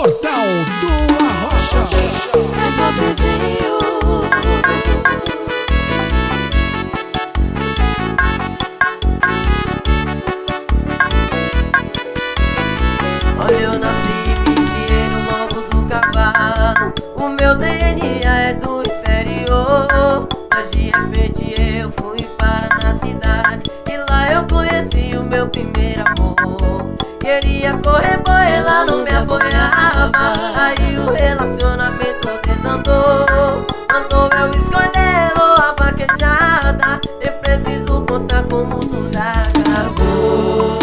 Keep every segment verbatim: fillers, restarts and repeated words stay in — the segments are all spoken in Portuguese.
Portal do Arrocha. É Popzinho. Olha, eu nasci e me criei no lombo do cavalo. O meu D N A é do interior, mas de repente eu fui para na cidade e lá eu conheci o meu primeiro amor. Queria correr, boy, ela não me apoiava. Aí o relacionamento desandou. Mandou eu escolher a vaquejada. Eu preciso contar como tudo acabou.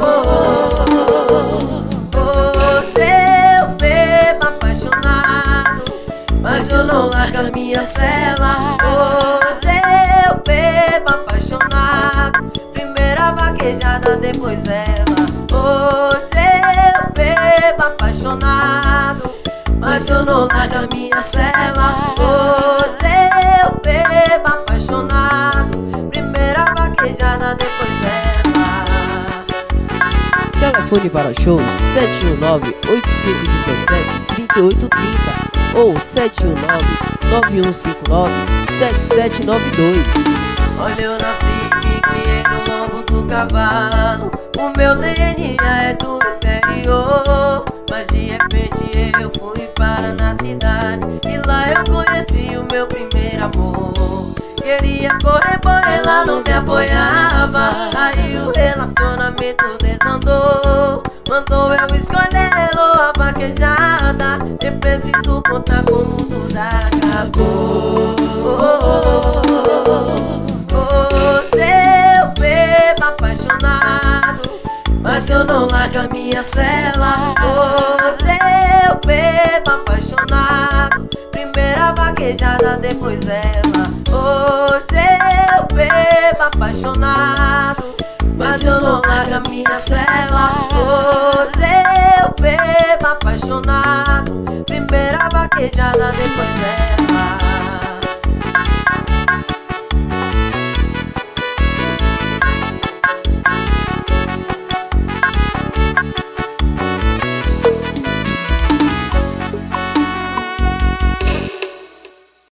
Seu bebo apaixonado, mas eu não largo a minha cela. Seu bebo apaixonado, primeira vaquejada, depois ela. Eu bebo apaixonado, mas eu não largo a minha cela. Eu bebo apaixonado, primeira vaquejada, depois ela. Telefone para shows sete um nove, oito cinco um sete, três oito três zero ou sete um nove, nove um cinco nove, sete sete nove dois. Olha, eu nasci e me criei no lombo do cavalo. O meu D N A é do interior, mas de repente eu fui para na cidade e lá eu conheci o meu primeiro amor. Queria correr, porém ela não me apoiava. Aí o relacionamento desandou. Mandou eu escolher a vaquejada. Eu preciso contar como tudo acabou. Seu bebo apaixonado, mas eu não largo a minha cela. Seu bebo apaixonado, primeira vaquejada, depois ela. Seu bebo apaixonado, mas eu não largo a minha cela. Seu bebo apaixonado, primeira vaquejada, depois ela.